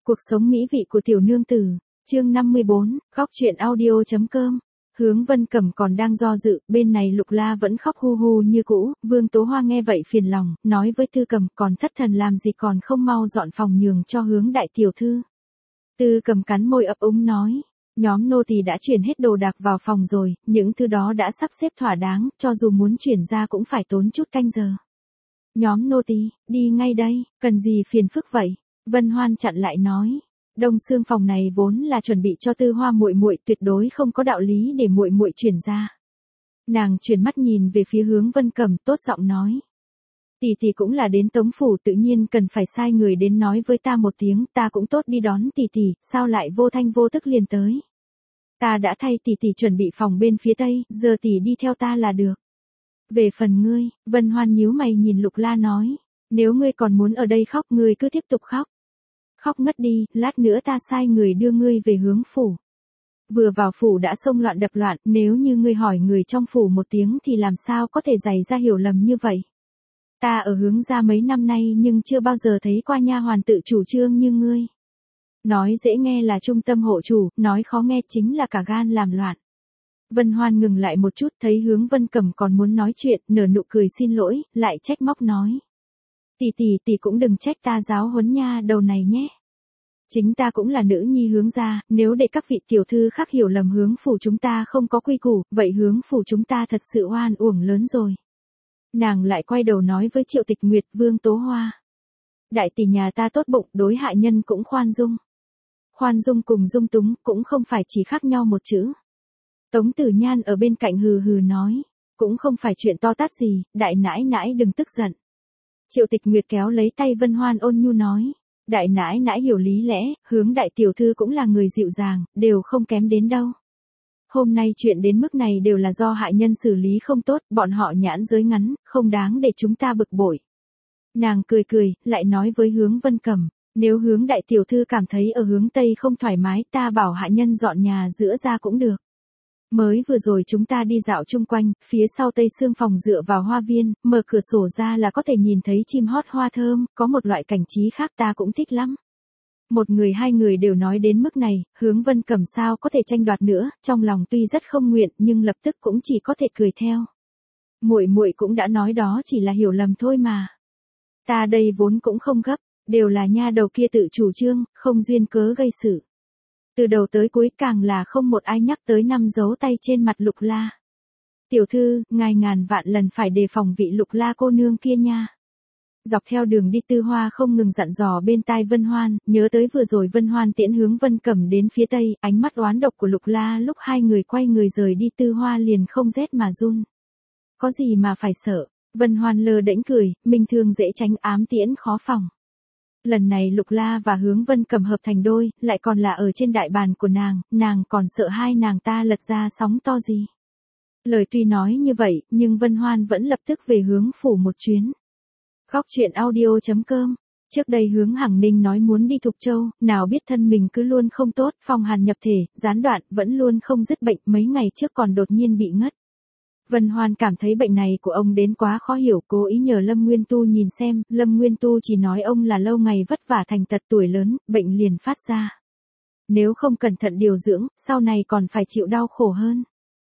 Cuộc sống mỹ vị của tiểu nương tử, chương 54, góc truyện audio.com. Hướng Vân Cẩm còn đang do dự, bên này Lục La vẫn khóc hu hu như cũ, Vương Tố Hoa nghe vậy phiền lòng, nói với Tư Cầm còn thất thần làm gì còn không mau dọn phòng nhường cho Hướng đại tiểu thư. Tư Cầm cắn môi ấp úng nói, nhóm nô tỳ đã chuyển hết đồ đạc vào phòng rồi, những thứ đó đã sắp xếp thỏa đáng, cho dù muốn chuyển ra cũng phải tốn chút canh giờ. Nhóm nô tỳ, đi ngay đây, cần gì phiền phức vậy? Vân Hoan chặn lại nói, Đông Xương phòng này vốn là chuẩn bị cho Tư Hoa muội muội, tuyệt đối không có đạo lý để muội muội chuyển ra. Nàng chuyển mắt nhìn về phía Hướng Vân Cẩm, tốt giọng nói, tỷ tỷ cũng là đến Tống phủ, tự nhiên cần phải sai người đến nói với ta một tiếng, ta cũng tốt đi đón tỷ tỷ, sao lại vô thanh vô tức liền tới? Ta đã thay tỷ tỷ chuẩn bị phòng bên phía tây, giờ tỷ đi theo ta là được. Về phần ngươi, Vân Hoan nhíu mày nhìn Lục La nói, nếu ngươi còn muốn ở đây khóc, ngươi cứ tiếp tục khóc. Khóc ngất đi, lát nữa ta sai người đưa ngươi về Hướng phủ. Vừa vào phủ đã xông loạn đập loạn, nếu như ngươi hỏi người trong phủ một tiếng thì làm sao có thể xảy ra hiểu lầm như vậy. Ta ở Hướng gia mấy năm nay nhưng chưa bao giờ thấy qua nha hoàn tự chủ trương như ngươi. Nói dễ nghe là trung tâm hộ chủ, nói khó nghe chính là cả gan làm loạn. Vân Hoan ngừng lại một chút, thấy Hướng Vân Cẩm còn muốn nói chuyện, nở nụ cười xin lỗi, lại trách móc nói. Tỷ cũng đừng trách ta giáo huấn nha đầu này nhé. Chính ta cũng là nữ nhi Hướng gia, nếu để các vị tiểu thư khác hiểu lầm Hướng phủ chúng ta không có quy củ, vậy Hướng phủ chúng ta thật sự oan uổng lớn rồi. Nàng lại quay đầu nói với Triệu Tịch Nguyệt, Vương Tố Hoa. Đại tỷ nhà ta tốt bụng, đối hạ nhân cũng khoan dung. Khoan dung cùng dung túng cũng không phải chỉ khác nhau một chữ. Tống Tử Nhan ở bên cạnh hừ hừ nói, cũng không phải chuyện to tát gì, đại nãi nãi đừng tức giận. Triệu Tịch Nguyệt kéo lấy tay Vân Hoan ôn nhu nói, đại nãi nãi hiểu lý lẽ, Hướng đại tiểu thư cũng là người dịu dàng, đều không kém đến đâu. Hôm nay chuyện đến mức này đều là do hạ nhân xử lý không tốt, bọn họ nhãn giới ngắn, không đáng để chúng ta bực bội. Nàng cười cười, lại nói với Hướng Vân Cẩm, nếu Hướng đại tiểu thư cảm thấy ở hướng Tây không thoải mái, ta bảo hạ nhân dọn nhà giữa ra cũng được. Mới vừa rồi chúng ta đi dạo chung quanh, phía sau Tây Xương phòng dựa vào hoa viên, mở cửa sổ ra là có thể nhìn thấy chim hót hoa thơm, có một loại cảnh trí khác ta cũng thích lắm. Một người hai người đều nói đến mức này, Hướng Vân Cẩm sao có thể tranh đoạt nữa, trong lòng tuy rất không nguyện nhưng lập tức cũng chỉ có thể cười theo. Muội muội cũng đã nói đó chỉ là hiểu lầm thôi mà. Ta đây vốn cũng không gấp, đều là nha đầu kia tự chủ trương, không duyên cớ gây sự. Từ đầu tới cuối càng là không một ai nhắc tới năm dấu tay trên mặt Lục La. Tiểu thư, ngài ngàn vạn lần phải đề phòng vị Lục La cô nương kia nha. Dọc theo đường đi Tư Hoa không ngừng dặn dò bên tai Vân Hoan, nhớ tới vừa rồi Vân Hoan tiễn Hướng Vân Cẩm đến phía tây, ánh mắt oán độc của Lục La lúc hai người quay người rời đi Tư Hoa liền không rét mà run. Có gì mà phải sợ, Vân Hoan lơ đễnh cười, minh thương dễ tránh ám tiễn khó phòng. Lần này Lục La và Hướng Vân Cẩm hợp thành đôi, lại còn là ở trên đại bàn của nàng còn sợ hai nàng ta lật ra sóng to gì. Lời tuy nói như vậy, nhưng Vân Hoan vẫn lập tức về Hướng phủ một chuyến. Góc truyện audio.com. Trước đây Hướng Hằng Ninh nói muốn đi Thục Châu, nào biết thân mình cứ luôn không tốt, phong hàn nhập thể, gián đoạn, vẫn luôn không dứt bệnh, mấy ngày trước còn đột nhiên bị ngất. Vân Hoan cảm thấy bệnh này của ông đến quá khó hiểu, cố ý nhờ Lâm Nguyên Tu nhìn xem, Lâm Nguyên Tu chỉ nói ông là lâu ngày vất vả thành tật tuổi lớn, bệnh liền phát ra. Nếu không cẩn thận điều dưỡng, sau này còn phải chịu đau khổ hơn.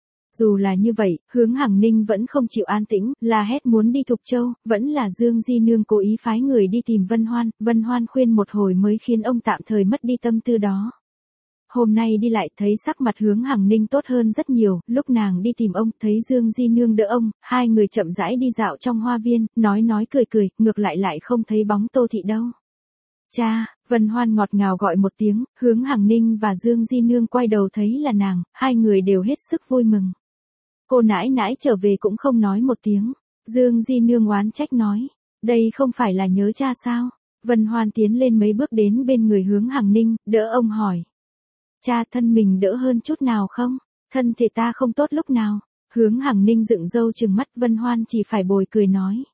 Dù là như vậy, Hướng Hằng Ninh vẫn không chịu an tĩnh, la hét muốn đi Thục Châu, vẫn là Dương Di Nương cố ý phái người đi tìm Vân Hoan khuyên một hồi mới khiến ông tạm thời mất đi tâm tư đó. Hôm nay đi lại thấy sắc mặt Hướng Hằng Ninh tốt hơn rất nhiều, lúc nàng đi tìm ông, thấy Dương Di Nương đỡ ông, hai người chậm rãi đi dạo trong hoa viên, nói cười, ngược lại không thấy bóng Tô Thị đâu. Cha, Vân Hoan ngọt ngào gọi một tiếng, Hướng Hằng Ninh và Dương Di Nương quay đầu thấy là nàng, hai người đều hết sức vui mừng. Cô nãi nãi trở về cũng không nói một tiếng, Dương Di Nương oán trách nói, đây không phải là nhớ cha sao? Vân Hoan tiến lên mấy bước đến bên người Hướng Hằng Ninh, đỡ ông hỏi. Cha, thân mình đỡ hơn chút nào không? Thân thể ta không tốt lúc nào. Hướng Hằng Ninh dựng râu trừng mắt, Vân Hoan chỉ phải bồi cười nói.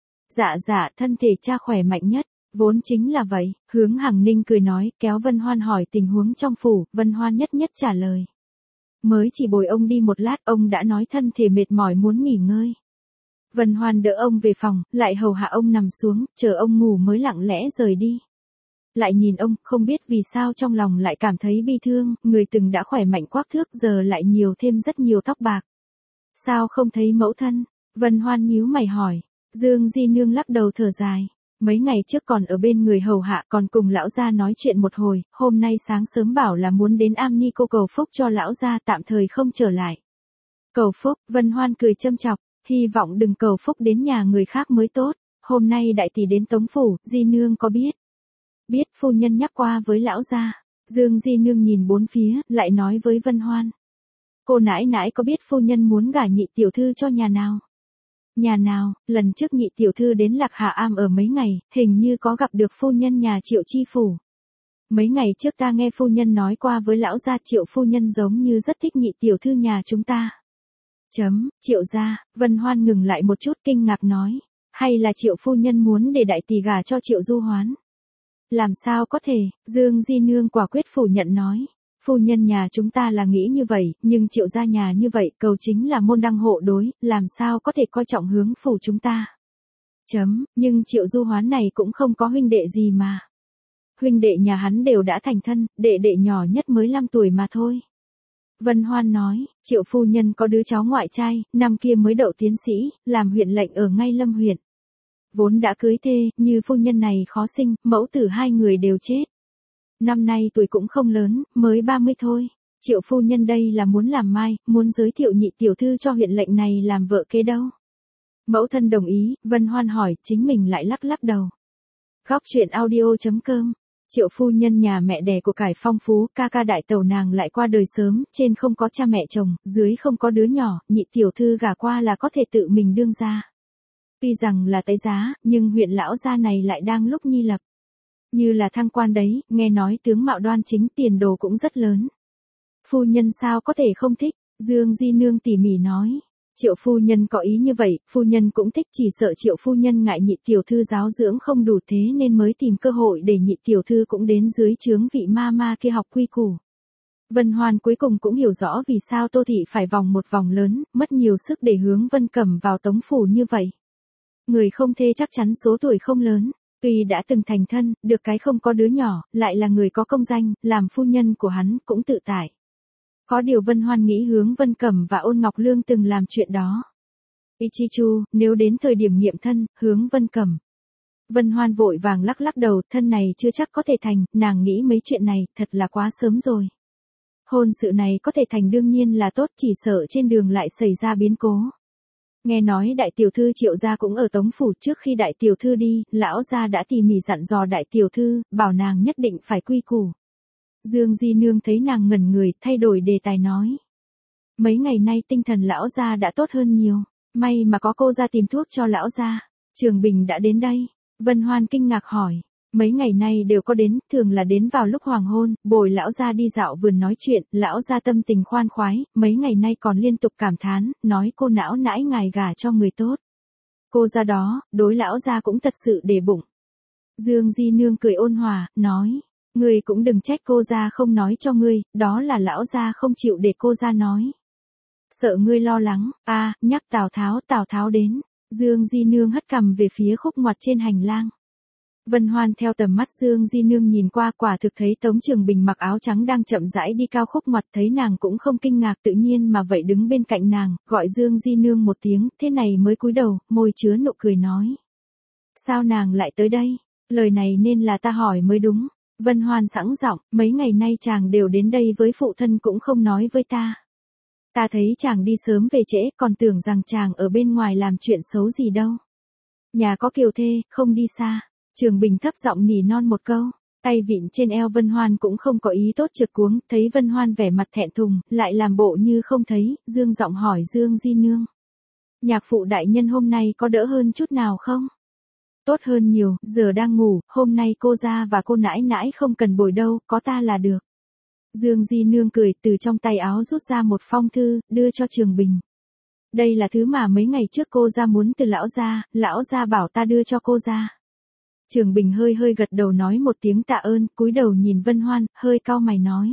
Dạ, thân thể cha khỏe mạnh nhất, vốn chính là vậy. Hướng Hằng Ninh cười nói, kéo Vân Hoan hỏi tình huống trong phủ, Vân Hoan nhất trả lời. Mới chỉ bồi ông đi một lát, ông đã nói thân thể mệt mỏi muốn nghỉ ngơi. Vân Hoan đỡ ông về phòng, lại hầu hạ ông nằm xuống, chờ ông ngủ mới lặng lẽ rời đi. lại nhìn ông, không biết vì sao trong lòng lại cảm thấy bi thương, người từng đã khỏe mạnh quắc thước giờ lại nhiều thêm rất nhiều tóc bạc. Sao không thấy mẫu thân? Vân Hoan nhíu mày hỏi. Dương Di Nương lắc đầu thở dài. Mấy ngày trước còn ở bên người hầu hạ còn cùng lão gia nói chuyện một hồi, hôm nay sáng sớm bảo là muốn đến Am Ni cô cầu phúc cho lão gia, tạm thời không trở lại. Cầu phúc, Vân Hoan cười châm chọc, hy vọng đừng cầu phúc đến nhà người khác mới tốt, hôm nay đại tỷ đến Tống Phủ, Di Nương có biết? Biết, phu nhân nhắc qua với lão gia. Dương Di Nương nhìn bốn phía, lại nói với Vân Hoan. Cô nãi nãi có biết phu nhân muốn gả nhị tiểu thư cho nhà nào? Nhà nào, lần trước nhị tiểu thư đến Lạc Hà Am ở mấy ngày, hình như có gặp được phu nhân nhà Triệu Chi Phủ. Mấy ngày trước ta nghe phu nhân nói qua với lão gia, Triệu phu nhân giống như rất thích nhị tiểu thư nhà chúng ta. Triệu gia, Vân Hoan ngừng lại một chút kinh ngạc nói. Hay là Triệu phu nhân muốn để đại tỷ gả cho Triệu Du Hoán? Làm sao có thể, Dương Di Nương quả quyết phủ nhận nói. Phu nhân nhà chúng ta là nghĩ như vậy, nhưng Triệu gia nhà như vậy, cầu chính là môn đăng hộ đối, làm sao có thể coi trọng hướng phủ chúng ta. Nhưng Triệu Du Hoán này cũng không có huynh đệ gì mà. Huynh đệ nhà hắn đều đã thành thân, đệ đệ nhỏ nhất mới 5 tuổi mà thôi. Vân Hoan nói, Triệu phu nhân có đứa cháu ngoại trai, năm kia mới đậu tiến sĩ, làm huyện lệnh ở ngay Lâm huyện. Vốn đã cưới thê, như phu nhân này khó sinh, mẫu tử hai người đều chết. Năm nay tuổi cũng không lớn, mới 30 thôi. Triệu phu nhân đây là muốn làm mai, muốn giới thiệu nhị tiểu thư cho huyện lệnh này làm vợ kế đâu. Mẫu thân đồng ý, Vân Hoan hỏi, chính mình lại lắc lắc đầu. Góc truyện audio.com. Triệu phu nhân nhà mẹ đẻ của cải phong phú, ca ca đại tẩu nàng lại qua đời sớm, trên không có cha mẹ chồng, dưới không có đứa nhỏ, nhị tiểu thư gả qua là có thể tự mình đương gia. Tuy rằng là tái giá, nhưng huyện lão gia này lại đang lúc nhi lập. Như là thăng quan đấy, nghe nói tướng mạo đoan chính, tiền đồ cũng rất lớn. Phu nhân sao có thể không thích, Dương Di Nương tỉ mỉ nói. Triệu phu nhân có ý như vậy, phu nhân cũng thích, chỉ sợ Triệu phu nhân ngại nhị tiểu thư giáo dưỡng không đủ thế nên mới tìm cơ hội để nhị tiểu thư cũng đến dưới trướng vị ma ma kia học quy củ. Vân Hoan cuối cùng cũng hiểu rõ vì sao Tô Thị phải vòng một vòng lớn, mất nhiều sức để hướng Vân Cẩm vào Tống Phủ như vậy. Người không thê chắc chắn số tuổi không lớn. Tuy đã từng thành thân, được cái không có đứa nhỏ, lại là người có công danh, làm phu nhân của hắn cũng tự tại. Có điều Vân Hoan nghĩ hướng Vân Cẩm và Ôn Ngọc Lương từng làm chuyện đó. Ichichu, nếu đến thời điểm nghiệm thân, hướng Vân Cẩm. Vân Hoan vội vàng lắc lắc đầu, thân này chưa chắc có thể thành, nàng nghĩ mấy chuyện này, thật là quá sớm rồi. Hôn sự này có thể thành đương nhiên là tốt, chỉ sợ trên đường lại xảy ra biến cố. Nghe nói đại tiểu thư Triệu gia cũng ở Tống Phủ, trước khi đại tiểu thư đi, lão gia đã tỉ mỉ dặn dò đại tiểu thư, bảo nàng nhất định phải quy củ. Dương Di Nương thấy nàng ngẩn người, thay đổi đề tài nói. Mấy ngày nay tinh thần lão gia đã tốt hơn nhiều, may mà có cô ra tìm thuốc cho lão gia. Trường Bình đã đến đây. Vân Hoan kinh ngạc hỏi. Mấy ngày nay đều có đến, thường là đến vào lúc hoàng hôn, bồi lão gia đi dạo vườn nói chuyện, lão gia tâm tình khoan khoái, mấy ngày nay còn liên tục cảm thán, nói cô não nãi ngài gả cho người tốt. Cô ra đó, đối lão gia cũng thật sự để bụng. Dương Di Nương cười ôn hòa, nói, ngươi cũng đừng trách cô ra không nói cho ngươi, đó là lão gia không chịu để cô ra nói. Sợ ngươi lo lắng, nhắc Tào Tháo đến. Dương Di Nương hất cằm về phía khúc ngoặt trên hành lang. Vân Hoan theo tầm mắt Dương Di Nương nhìn qua, quả thực thấy Tống Trường Bình mặc áo trắng đang chậm rãi đi cao khúc ngoặt, thấy nàng cũng không kinh ngạc, tự nhiên mà vậy đứng bên cạnh nàng, gọi Dương Di Nương một tiếng, thế này mới cúi đầu, môi chứa nụ cười nói. Sao nàng lại tới đây? Lời này nên là ta hỏi mới đúng. Vân Hoan sẵn giọng, mấy ngày nay chàng đều đến đây với phụ thân cũng không nói với ta. Ta thấy chàng đi sớm về trễ, còn tưởng rằng chàng ở bên ngoài làm chuyện xấu gì đâu. Nhà có kiều thê, không đi xa. Trường Bình thấp giọng nỉ non một câu, tay vịn trên eo Vân Hoan cũng không có ý tốt trượt cuống, thấy Vân Hoan vẻ mặt thẹn thùng, lại làm bộ như không thấy, dương giọng hỏi Dương Di Nương. Nhạc phụ đại nhân hôm nay có đỡ hơn chút nào không? Tốt hơn nhiều, giờ đang ngủ, hôm nay cô ra và cô nãi nãi không cần bồi đâu, có ta là được. Dương Di Nương cười, từ trong tay áo rút ra một phong thư, đưa cho Trường Bình. Đây là thứ mà mấy ngày trước cô ra muốn từ lão gia bảo ta đưa cho cô ra. Trường Bình hơi gật đầu nói một tiếng tạ ơn, cúi đầu nhìn Vân Hoan, hơi cau mày nói.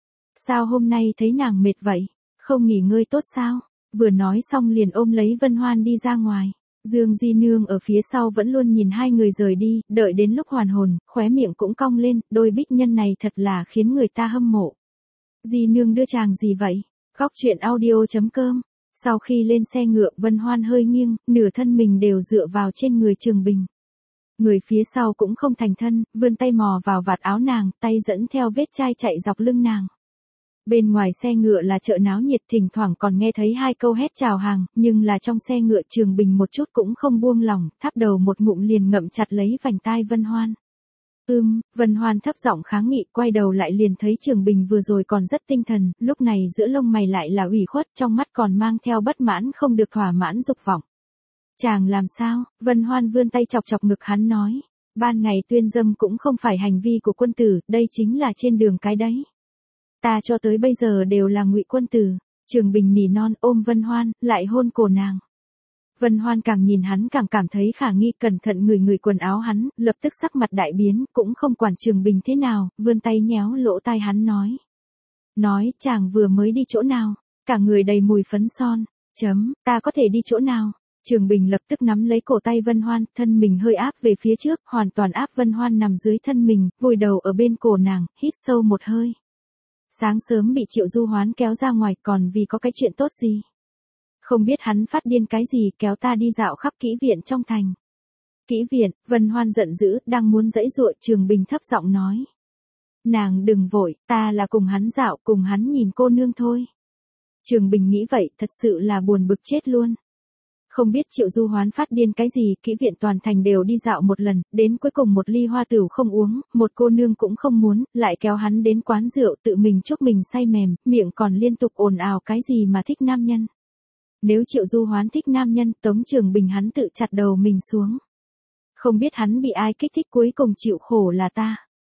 Sao hôm nay thấy nàng mệt vậy, không nghỉ ngơi tốt sao? Vừa nói xong liền ôm lấy Vân Hoan đi ra ngoài. Dương Di Nương ở phía sau vẫn luôn nhìn hai người rời đi, đợi đến lúc hoàn hồn, khóe miệng cũng cong lên, đôi bích nhân này thật là khiến người ta hâm mộ. Di Nương đưa chàng gì vậy? Góc truyện audio.com. Sau khi lên xe ngựa, Vân Hoan hơi nghiêng, nửa thân mình đều dựa vào trên người Trường Bình. Người phía sau cũng không thành thân, vươn tay mò vào vạt áo nàng, tay dẫn theo vết chai chạy dọc lưng nàng. Bên ngoài xe ngựa là chợ náo nhiệt, thỉnh thoảng còn nghe thấy hai câu hét chào hàng, nhưng là trong xe ngựa Trường Bình một chút cũng không buông lỏng, tháp đầu một ngụm liền ngậm chặt lấy vành tai Vân Hoan. Vân Hoan thấp giọng kháng nghị, quay đầu lại liền thấy Trường Bình vừa rồi còn rất tinh thần, lúc này giữa lông mày lại là ủy khuất, trong mắt còn mang theo bất mãn không được thỏa mãn dục vọng. Chàng làm sao? Vân Hoan vươn tay chọc chọc ngực hắn nói. Ban ngày tuyên dâm cũng không phải hành vi của quân tử, đây chính là trên đường cái đấy. Ta cho tới bây giờ đều là ngụy quân tử. Trường Bình nỉ non ôm Vân Hoan, lại hôn cổ nàng. Vân Hoan càng nhìn hắn càng cảm thấy khả nghi, cẩn thận ngửi quần áo hắn, lập tức sắc mặt đại biến, cũng không quản Trường Bình thế nào, vươn tay nhéo lỗ tai hắn nói chàng vừa mới đi chỗ nào, cả người đầy mùi phấn son, ta có thể đi chỗ nào? Trường Bình lập tức nắm lấy cổ tay Vân Hoan, thân mình hơi áp về phía trước, hoàn toàn áp Vân Hoan nằm dưới thân mình, vùi đầu ở bên cổ nàng, hít sâu một hơi. Sáng sớm bị Triệu Du Hoán kéo ra ngoài còn vì có cái chuyện tốt gì? Không biết hắn phát điên cái gì kéo ta đi dạo khắp kỹ viện trong thành. Kỹ viện, Vân Hoan giận dữ, đang muốn giãy giụa, Trường Bình thấp giọng nói. Nàng đừng vội, ta là cùng hắn dạo, cùng hắn nhìn cô nương thôi. Trường Bình nghĩ vậy, thật sự là buồn bực chết luôn. Không biết Triệu Du Hoán phát điên cái gì, kỹ viện toàn thành đều đi dạo một lần, đến cuối cùng một ly hoa tửu không uống, một cô nương cũng không muốn, lại kéo hắn đến quán rượu tự mình chúc mình say mềm, miệng còn liên tục ồn ào cái gì mà thích nam nhân. Nếu Triệu Du Hoán thích nam nhân, Tống Trường Bình hắn tự chặt đầu mình xuống. Không biết hắn bị ai kích thích cuối cùng chịu khổ là ta.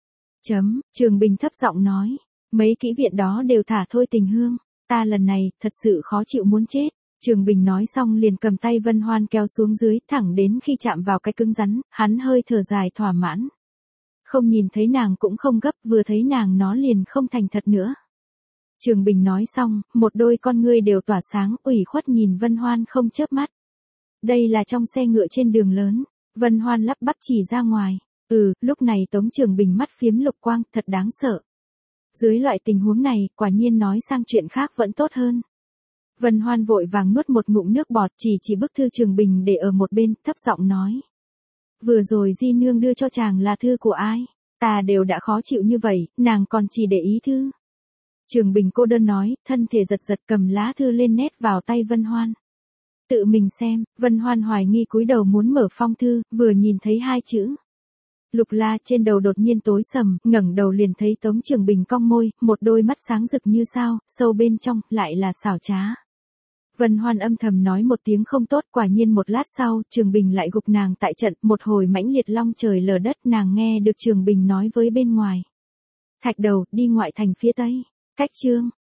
Trường Bình thấp giọng nói, mấy kỹ viện đó đều thả thôi tình hương, ta lần này, thật sự khó chịu muốn chết. Trường Bình nói xong liền cầm tay Vân Hoan kéo xuống dưới, thẳng đến khi chạm vào cái cứng rắn, hắn hơi thở dài thỏa mãn. Không nhìn thấy nàng cũng không gấp, vừa thấy nàng nó liền không thành thật nữa. Trường Bình nói xong, một đôi con ngươi đều tỏa sáng, ủy khuất nhìn Vân Hoan không chớp mắt. Đây là trong xe ngựa trên đường lớn, Vân Hoan lắp bắp chỉ ra ngoài. Lúc này Tống Trường Bình mắt phiếm lục quang, thật đáng sợ. Dưới loại tình huống này, quả nhiên nói sang chuyện khác vẫn tốt hơn. Vân Hoan vội vàng nuốt một ngụm nước bọt, chỉ bức thư Trường Bình để ở một bên, thấp giọng nói. Vừa rồi Di Nương đưa cho chàng là thư của ai? Ta đều đã khó chịu như vậy, nàng còn chỉ để ý thư. Trường Bình cô đơn nói, thân thể giật giật cầm lá thư lên nét vào tay Vân Hoan. Tự mình xem, Vân Hoan hoài nghi cúi đầu muốn mở phong thư, vừa nhìn thấy hai chữ. Lục La trên đầu đột nhiên tối sầm, ngẩng đầu liền thấy Tống Trường Bình cong môi, một đôi mắt sáng rực như sao, sâu bên trong, lại là xảo trá. Vân Hoan âm thầm nói một tiếng không tốt, quả nhiên một lát sau, Trường Bình lại gục nàng tại trận, một hồi mãnh liệt long trời lở đất, nàng nghe được Trường Bình nói với bên ngoài. Thạch Đầu, đi ngoại thành phía tây. Cách chương